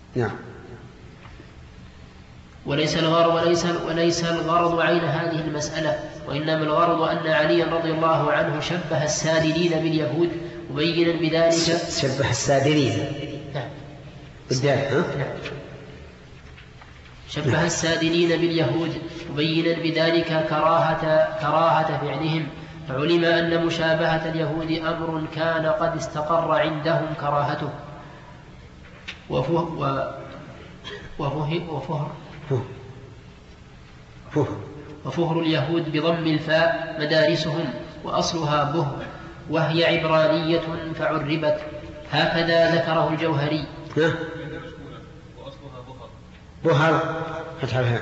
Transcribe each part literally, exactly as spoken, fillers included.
نعم. وليس الغرض وليس وليس الغرض عين هذه المسألة، وإنما الغرض أن علي رضي الله عنه شبه السادلين باليهود مبينا بذلك. شبه السادلين. نعم. بالدال. ها؟ نعم. شبه السادلين باليهود مبينا بذلك كراهة كراهة فعلهم، فعلم أن مشابهة اليهود أمر كان قد استقر عندهم كراهته. وفه وفه وفهر وفهر اليهود بضم الفاء مدارسهم، وأصلها به، وهي عبرانية فعربت، هكذا ذكره الجوهري. بهر فتح الهاء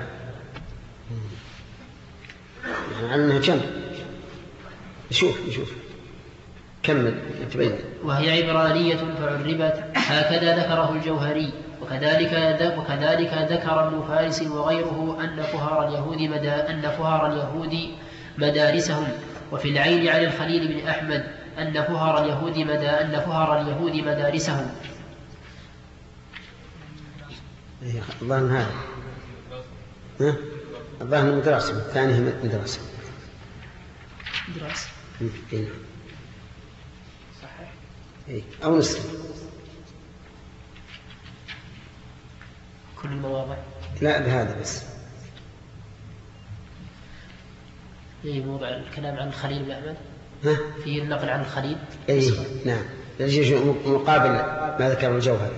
عنها كم؟ نشوف نشوف كمل تبين. وهي عبرانية فعربت، هكذا ذكره الجوهري. وكذلك وكذلك ذكر ابن فارس وغيره أن فهار اليهود مدا أن فهار اليهود مدارسهم. وفي العين عن الخليل بن أحمد أن فهار اليهود مدا أن فهار اليهود مدارسهم. الظاهر هذا ها الظاهر مدرسة، الثاني هي مدرسة. مدرسة إيه. صحيح. إيه. أو نسخ كل المواضع. لا بهذا بس. في موضع الكلام عن الخليل بن أحمد. ها؟ فيه النقل عن الخليل. أي نعم. يجي مقابل ما ذكر الجوهري.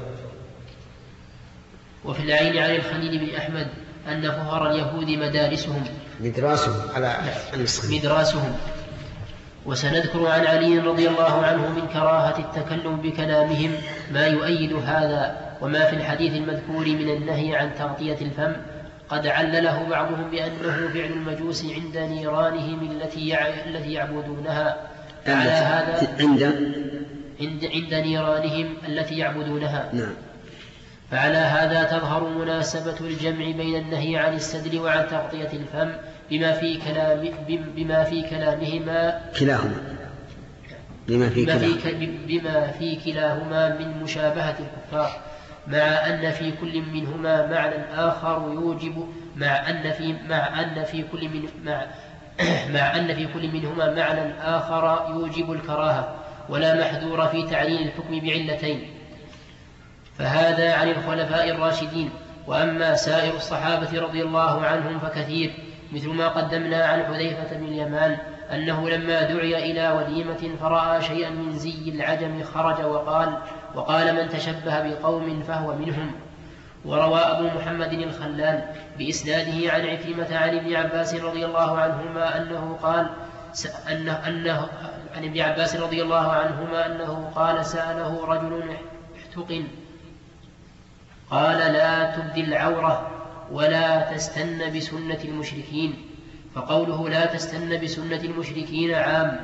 وفي العين عن الخليل بن أحمد أن فهر اليهود مدارسهم. مدراسهم على النسخ. مدراسهم. وسنذكر عن علي رضي الله عنه من كراهة التكلم بكلامهم ما يؤيد هذا. وما في الحديث المذكور من النهي عن تغطية الفم قد علله بعضهم بأنه فعل المجوس عند نيرانهم التي التي يعبدونها. على هذا عند عند عند نيرانهم التي يعبدونها. نعم. فعلى هذا تظهر مناسبة الجمع بين النهي عن السدل وعن تغطية الفم بما في كلام بما في كلامهما كلاهما بما في بما في, بما في كلاهما من مشابهة الكفار، مع أن في كل منهما معنى آخر يوجب مع أن في مع أن في كل من مع مع أن في كل منهما معنى آخر يوجب الكراهة، ولا محذور في تعليل الحكم بعلتين. فهذا عن الخلفاء الراشدين. وأما سائر الصحابة رضي الله عنهم فكثير، مثل ما قدمنا عن حذيفة بن اليمان أنه لما دعي إلى وليمة فرأى شيئا من زي العجم خرج وقال وقال من تشبه بقوم فهو منهم. وروى أبو محمد الخلال بإسناده عن عكرمة عن ابن عباس رضي الله عنهما أنه قال أنه أنه عن ابن عباس رضي الله عنهما أنه قال سأله رجل احتقن قال لا تبدي العورة ولا تستن بسنة المشركين. فقوله لا تستن بسنة المشركين عام.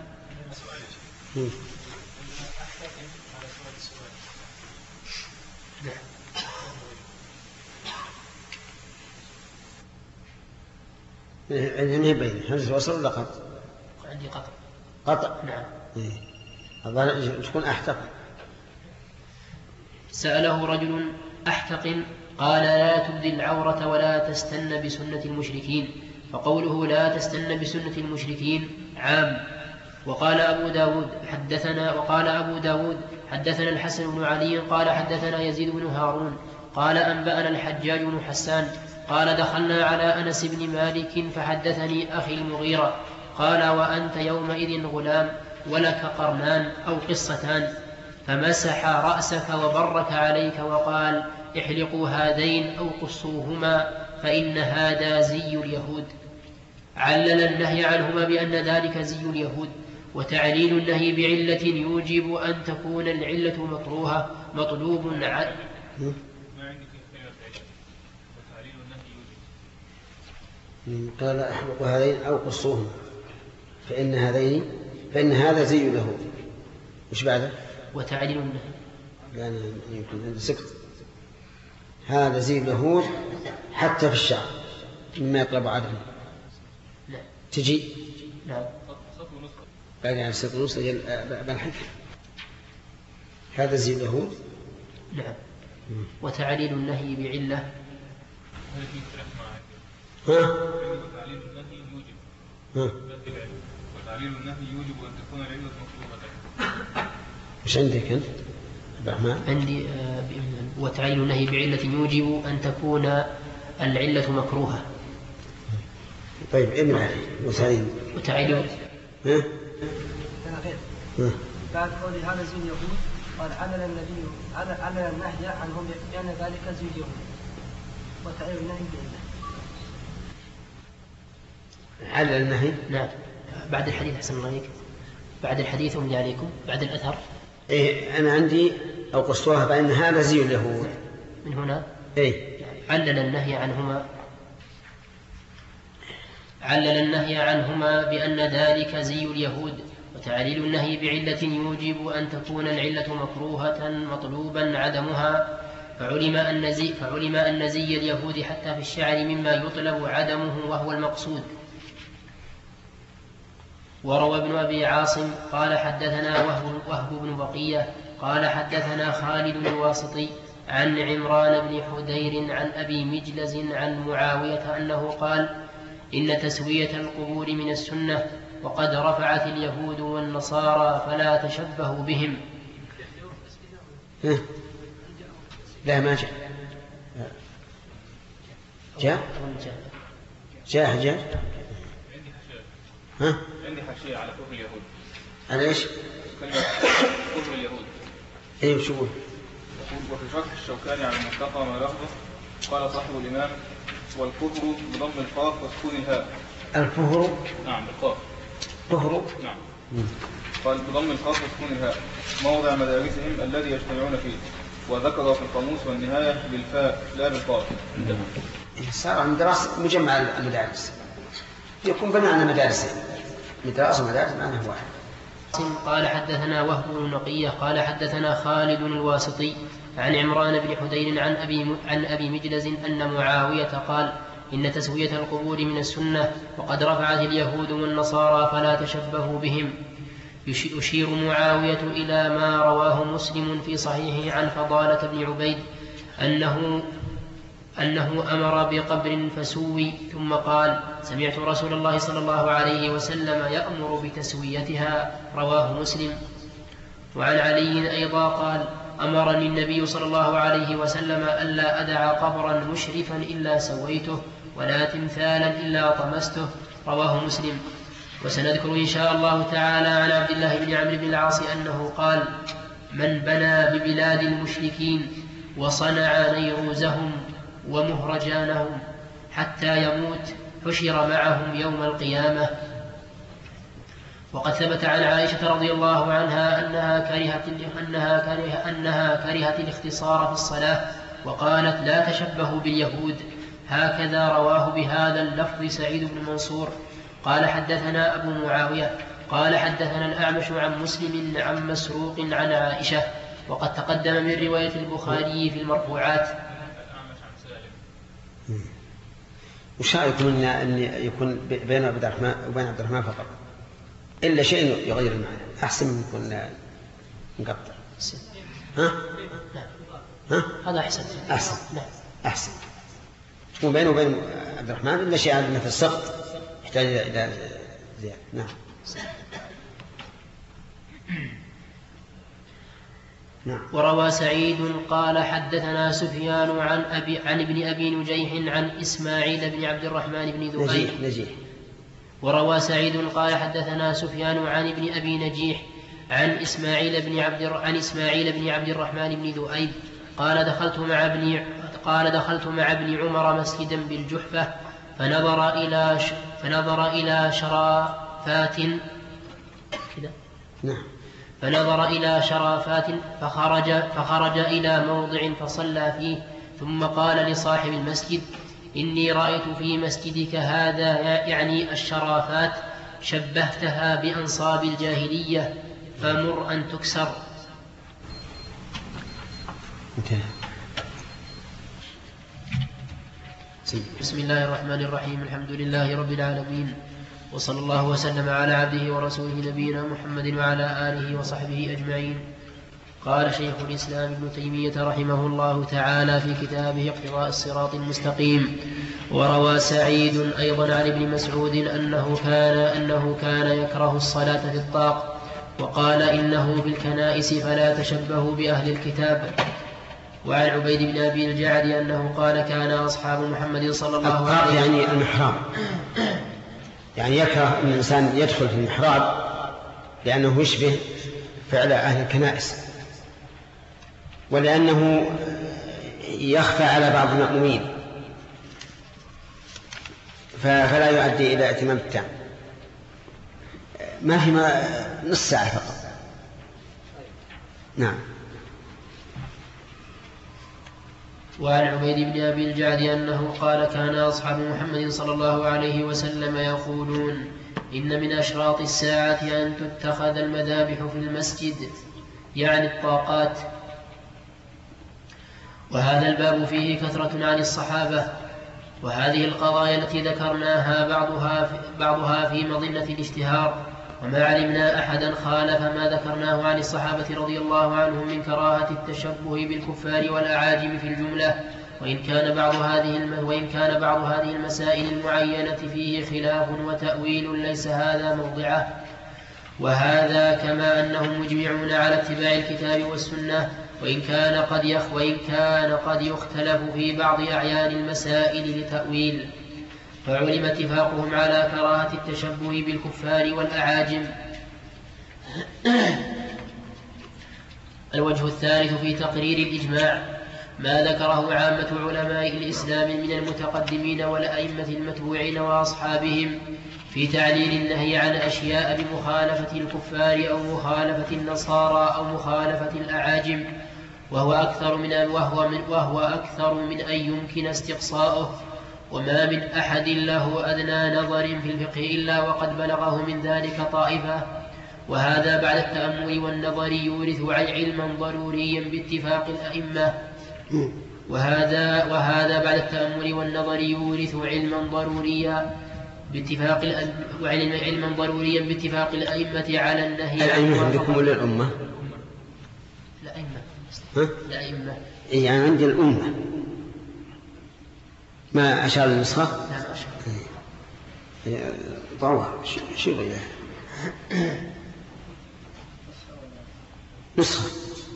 عندي بين هل وصل ولا قطع؟ عندي قطع. قطع. نعم. الظاهر تكون أحتق. سأله رجل أحتق قال لا تبدي العورة ولا تستن بسنة المشركين. فقوله لا تستن بسنة المشركين عام. وقال أبو داود حدثنا وقال أبو داود حدثنا الحسن بن علي قال حدثنا يزيد بن هارون قال أنبأنا الحجاج بن حسان قال دخلنا على أنس بن مالك فحدثني أخي المغيرة قال وأنت يومئذ غلام ولك قرنان أو قصتان، فمسح رأسك وبرك عليك وقال احلقوا هذين أو قصوهما فإن هذا زي اليهود. علل النهي عنهما بأن ذلك زي اليهود. وتعليل النهي بعلة يوجب أن تكون العلة مكروهة مطلوب عن قال احلقوا هذين أو قصوهما فإن هذين فإن هذا زي اليهود. وش بعده؟ وتعليل النهي يعني يمكن سكت. هذا زي اليهود حتى في الشعر مما يطلب عدم. نعم. تجي نعم. بعد عن سكت ونص بالحكم. هذا زي اليهود. نعم. وتعليل النهي بعلة. ها؟ وتعليل النهي يوجب وتعليل النهي يوجب أن تكون العلة مطلوبة. مش عندك أنت؟ الرحمن؟ عندي آه وتعليل النهي بعلة يوجب أن تكون العلة مكروهة. طيب ابن وتعليل وتعليل ها؟ ها؟ بعد قول هذا زي اليهود قال علل النبي علل النهي عنهم بأن ذلك زي اليهود وتعليل النهي بعلة. علل النهي؟ نعم. بعد الحديث أحسن الله عليك. بعد الحديث أملي عليكم بعد الأثر. إيه أنا عندي أو قصتها بأن هذا زي اليهود. من هنا إيه علل النهي عنهما علل النهي عنهما بأن ذلك زي اليهود وتعليل النهي بعلة يوجب أن تكون العلة مكروهة مطلوبا عدمها فعلم أن زي, فعلم أن زي اليهود حتى في الشعر مما يطلب عدمه وهو المقصود. وروى ابن أبي عاصم قال حدثنا وهب, وهب بن بقية قال حدثنا خالد الواسطي عن عمران بن حدير عن أبي مجلز عن معاوية أنه قال إن تسوية القبور من السنة وقد رفعت اليهود والنصارى فلا تشبهوا بهم. لا ما جاء جاء جاء جاء ها؟ عندي حاشية على كفر اليهود. على ايش؟ كلمة كفر اليهود. ايه وشو؟ وفي شرح الشوكاني على المنتقى ما لفظه قال صاحب الإمام والكفر بضم القاف وسكون الهاء. الكفر؟ نعم بالقاف. كفر؟ نعم. قال بضم القاف وسكون الهاء موضع مدارسهم الذي يجتمعون فيه وذكر في القاموس والنهاية بالفاء لا بالقاف. صار عن دراسة مجمع المدارس يكون بمعنى مدارس مدارس ومدارس معنى واحد. قال حدثنا وهب بن نقية قال حدثنا خالد الواسطي عن عمران بن حدير عن أبي, عن أبي مجلز أن معاوية قال إن تسوية القبور من السنة وقد رفعت اليهود والنصارى فلا تشبهوا بهم. يشير معاوية إلى ما رواه مسلم في صحيحه عن فضالة بن عبيد أنه أنه أمر بقبر فسوي ثم قال سمعت رسول الله صلى الله عليه وسلم يأمر بتسويتها رواه مسلم. وعن علي أيضا قال أمرني النبي صلى الله عليه وسلم ألا أدع قبرا مشرفا إلا سويته ولا تمثالا إلا طمسته رواه مسلم. وسنذكر إن شاء الله تعالى عن عبد الله بن عمرو بن العاص أنه قال من بنى ببلاد المشركين وصنع نيروزهم ومهرجانهم حتى يموت حشر معهم يوم القيامة. وقد ثبت عن عائشة رضي الله عنها أنها كرهت, أنها كره أنها كرهت الاختصار في الصلاة وقالت لا تشبهوا باليهود. هكذا رواه بهذا اللفظ سعيد بن منصور قال حدثنا أبو معاوية قال حدثنا الأعمش عن مسلم عن مسروق عن عائشة. وقد تقدم من رواية البخاري في المرفوعات. وش رأيكم أن يكون بين عبد الرحمن وبين عبد الرحمن فقط إلا شيء يغير المعنى أحسن من يكون مقطع. ها؟ ها؟ هذا أحسن. أحسن. نعم. أحسن. تكون بينه وبين عبد الرحمن إلا شيء عندنا في السقط يحتاج إلى زيادة. نعم. نعم. وروى سعيد قال حدثنا سفيان عن أبي عن ابن أبي نجيح عن إسماعيل بن عبد الرحمن بن ذؤيب. نجيح نجيح. وروى سعيد قال حدثنا سفيان عن ابن أبي نجيح عن إسماعيل بن عبد عن إسماعيل بن عبد الرحمن بن ذؤيب قال دخلت مع ابن قال دخلت مع ابن عمر مسجدا بالجحفة فنظر إلى ش... فنظر إلى شرافات كذا. نعم. فنظر إلى شرافات فخرج فخرج إلى موضع فصلى فيه ثم قال لصاحب المسجد إني رأيت في مسجدك هذا يعني الشرافات شبهتها بأنصاب الجاهلية فمر أن تكسر. بسم الله الرحمن الرحيم الحمد لله رب العالمين وصلى الله وسلم على عبده ورسوله نبينا محمد وعلى آله وصحبه أجمعين. قال شيخ الإسلام ابن تيمية رحمه الله تعالى في كتابه اقتضاء الصراط المستقيم: وروى سعيد أيضا عن ابن مسعود أنه كان, أنه كان يكره الصلاة في الطاق، وقال إنه في الكنائس فلا تشبهوا بأهل الكتاب. وعن عبيد بن أبي الجعد أنه قال كان أصحاب محمد صلى الله عليه وسلم. يعني المحراب، يعني يكره أن الإنسان يدخل في المحراب لأنه يشبه فعل أهل الكنائس، ولأنه يخفى على بعض المأمومين فلا يؤدي إلى اتمام التام. ما هي نص ساعة فقط. نعم. وعن عبيد بن أبي الجعد أنه قال كان أصحاب محمد صلى الله عليه وسلم يقولون: إن من أشراط الساعة أن تتخذ المذابح في المسجد، يعني الطاقات. وهذا الباب فيه كثرة عن الصحابة، وهذه القضايا التي ذكرناها بعضها في, بعضها في مظنة الاشتهار، وما علمنا أحدا خالف ما ذكرناه عن الصحابة رضي الله عنهم من كراهة التشبه بالكفار والأعاجم في الجملة، وإن كان بعض هذه وإن كان بعض هذه المسائل المعينة فيه خلاف وتأويل ليس هذا موضعه. وهذا كما أنهم مجمعون على اتباع الكتاب والسنة، وإن كان قد يخ وإن كان قد يختلف في بعض أعيان المسائل لتأويل، فعلم اتفاقهم على كراهة التشبه بالكفار والأعاجم. الوجه الثالث في تقرير الإجماع ما ذكره عامة علماء الإسلام من المتقدمين والأئمة المتبوعين وأصحابهم في تعليل النهي عن أشياء بمخالفة الكفار أو مخالفة النصارى أو مخالفة الأعاجم، وهو أكثر من وهو من وهو أكثر من أن يمكن استقصاؤه. وما من أحد له أدنى نظر في الفقه إلا وقد بلغه من ذلك طائفة، وهذا بعد التأمل والنظر يورث علما ضروريا باتفاق الأئمة وهذا وهذا بعد التأمل والنظر يورث علما ضروريا باتفاق علما ضروريا باتفاق الأئمة على النهي. الأئمة عندكم ولا الأمة؟ الأئمة. الأئمة. يعني عندي الأمة. ما أشار النسخة؟ نعم أشار. طوال شو غيره؟ نسخة.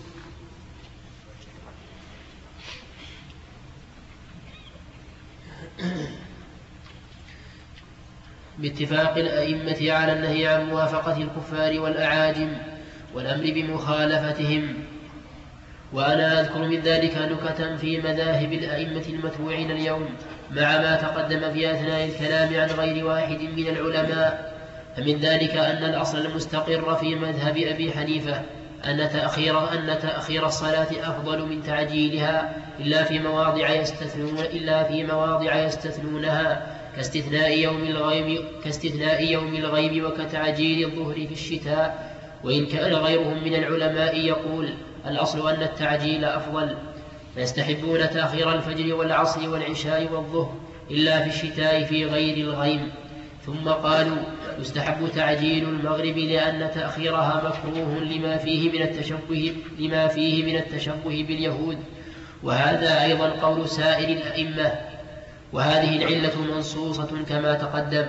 باتفاق الأئمة على النهي عن موافقة الكفار والأعاجم والأمر بمخالفتهم. وأنا أذكر من ذلك نكتا في مذاهب الأئمة المتبوعين اليوم مع ما تقدم في أثناء الكلام عن غير واحد من العلماء. فمن ذلك أن الأصل المستقر في مذهب أبي حنيفة أن تأخير, أن تأخير الصلاة أفضل من تعجيلها إلا في مواضع يستثنون إلا في مواضع يستثنونها كاستثناء يوم الغيم كاستثناء يوم الغيم وكتعجيل الظهر في الشتاء. وإن كان غيرهم من العلماء يقول الأصل أن التعجيل أفضل، فيستحبون تأخير الفجر والعصر والعشاء والظهر إلا في الشتاء في غير الغيم. ثم قالوا يستحب تعجيل المغرب لأن تأخيرها مكروه لما فيه من التشبه لما فيه من التشبه باليهود، وهذا أيضا قول سائر الأئمة، وهذه العلة منصوصة كما تقدم.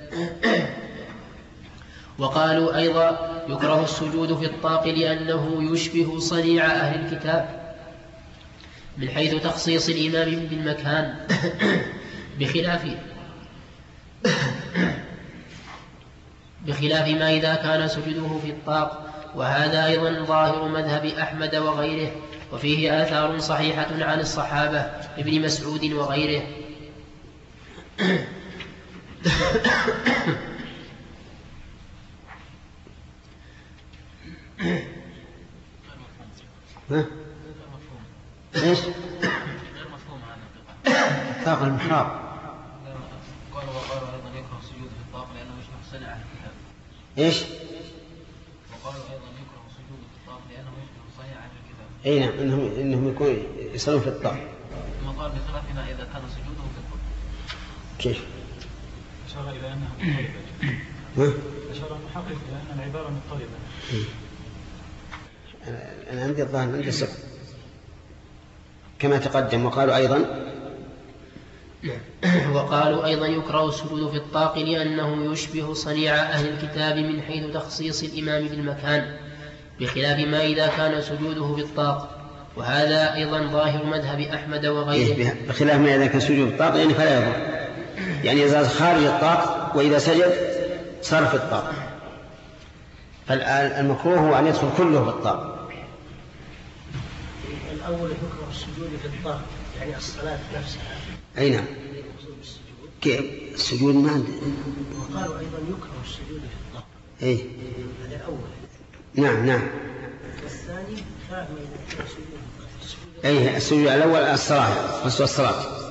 وقالوا أيضا يكره السجود في الطاق لأنه يشبه صنيع أهل الكتاب من حيث تخصيص الإمام بالمكان بخلاف بخلاف ما إذا كان سجوده في الطاق. وهذا أيضا ظاهر مذهب أحمد وغيره، وفيه آثار صحيحة عن الصحابة ابن مسعود وغيره. ها؟ ايش؟ طاق المحراب. قالوا وقالوا ايضا يكره السجود في الطاق لانه يشبه صنع اهل الكتاب. ايش؟ وقالوا ايضا يكره السجود في الطاق لانه يشبه صنع اهل الكتاب. اي نعم، انهم انهم يكونوا يصلون في الطاق. ثم قال بخلاف ما اذا كان سجوده في الطاق. كيف؟ أشار إلى أنها مضطربة. أشار المحقق إلى أن العبارة مضطربة. أنا عندي الظاهر عندي صفر كما تقدم. وقالوا أيضا وقالوا أيضا يكره السجود في الطاق لأنه يشبه صنيع أهل الكتاب من حيث تخصيص الإمام بالمكان، بخلاف ما إذا كان سجوده بالطاق، وهذا أيضا ظاهر مذهب أحمد وغيره. إيه بخلاف ما إذا كان سجود بالطاق يعني فلا يضر، يعني إذا خارج الطاق وإذا سجد صار في الطاق، فالمكروه هو أن يدخل كله بالطاق. الأول يكره السجود في الطاق يعني الصلاة نفسها. أي نعم. كيف السجود ما عندي. وقالوا أيضا يكره السجود في الطاق. أي. هذا الأول. نعم نعم. والثاني فهم إذا كان سجود. أي السجود الأول الصلاة، خصوص الصلاة.